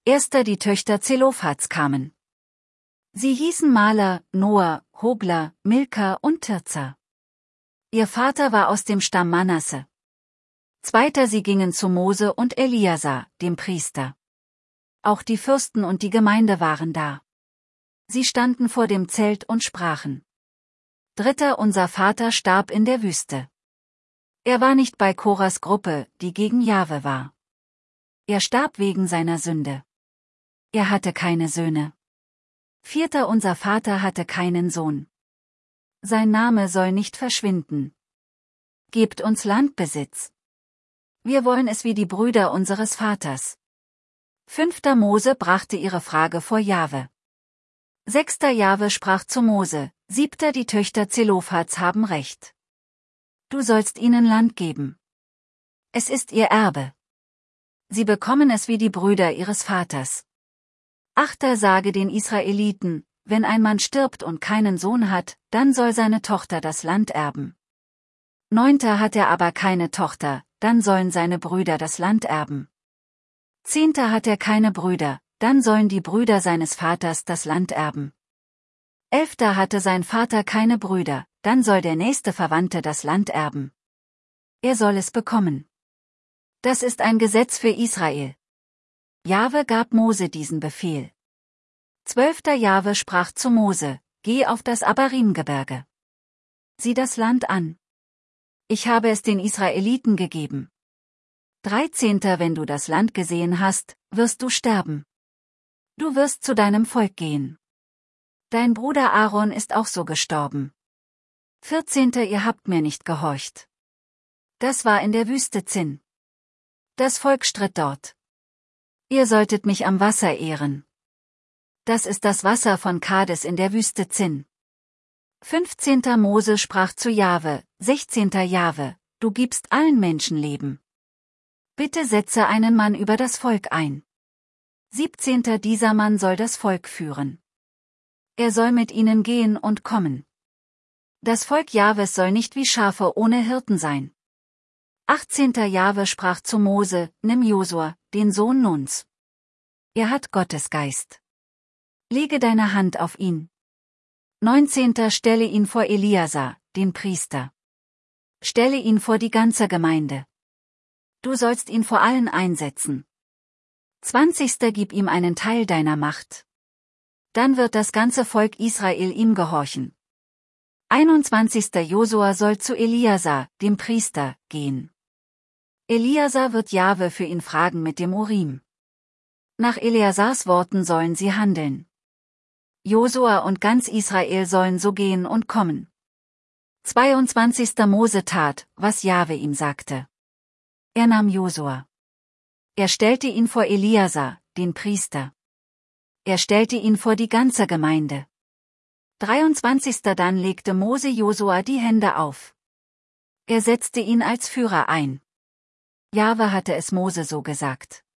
Erster die Töchter Zelophads kamen. Sie hießen Mahla, Noah, Hogla, Milka und Tirza. Ihr Vater war aus dem Stamm Manasse. Zweiter sie gingen zu Mose und Eliasar, dem Priester. Auch die Fürsten und die Gemeinde waren da. Sie standen vor dem Zelt und sprachen. Dritter unser Vater starb in der Wüste. Er war nicht bei Koras Gruppe, die gegen Jahwe war. Er starb wegen seiner Sünde. Er hatte keine Söhne. Vierter unser Vater hatte keinen Sohn. Sein Name soll nicht verschwinden. Gebt uns Landbesitz. Wir wollen es wie die Brüder unseres Vaters. Fünfter Mose brachte ihre Frage vor Jahwe. Sechster Jahwe sprach zu Mose, siebter die Töchter Zelophads haben Recht. Du sollst ihnen Land geben. Es ist ihr Erbe. Sie bekommen es wie die Brüder ihres Vaters. Achter sage den Israeliten, wenn ein Mann stirbt und keinen Sohn hat, dann soll seine Tochter das Land erben. Neunter hat er aber keine Tochter, dann sollen seine Brüder das Land erben. Zehnter hat er keine Brüder, dann sollen die Brüder seines Vaters das Land erben. Elfter hatte sein Vater keine Brüder, dann soll der nächste Verwandte das Land erben. Er soll es bekommen. Das ist ein Gesetz für Israel. Jahwe gab Mose diesen Befehl. 12. Jahwe sprach zu Mose, geh auf das Abarim-Gebirge. Sieh das Land an. Ich habe es den Israeliten gegeben. 13. Wenn du das Land gesehen hast, wirst du sterben. Du wirst zu deinem Volk gehen. Dein Bruder Aaron ist auch so gestorben. 14. Ihr habt mir nicht gehorcht. Das war in der Wüste Zin. Das Volk stritt dort. Ihr solltet mich am Wasser ehren. Das ist das Wasser von Kades in der Wüste Zin. 15. Mose sprach zu Jahwe, 16. Jahwe, du gibst allen Menschen Leben. Bitte setze einen Mann über das Volk ein. 17. Dieser Mann soll das Volk führen. Er soll mit ihnen gehen und kommen. Das Volk Jahwes soll nicht wie Schafe ohne Hirten sein. 18. Jahwe sprach zu Mose, nimm Josua, den Sohn Nuns. Er hat Gottes Geist. Lege deine Hand auf ihn. 19. Stelle ihn vor Eliasar, den Priester. Stelle ihn vor die ganze Gemeinde. Du sollst ihn vor allen einsetzen. 20. Gib ihm einen Teil deiner Macht. Dann wird das ganze Volk Israel ihm gehorchen. 21. Josua soll zu Eliasar, dem Priester, gehen. Eliasar wird Jahwe für ihn fragen mit dem Urim. Nach Eleasars Worten sollen sie handeln. Josua und ganz Israel sollen so gehen und kommen. 22. Mose tat, was Jahwe ihm sagte. Er nahm Josua. Er stellte ihn vor Eliasar, den Priester. Er stellte ihn vor die ganze Gemeinde. 23. Dann legte Mose Josua die Hände auf. Er setzte ihn als Führer ein. Jahwe hatte es Mose so gesagt.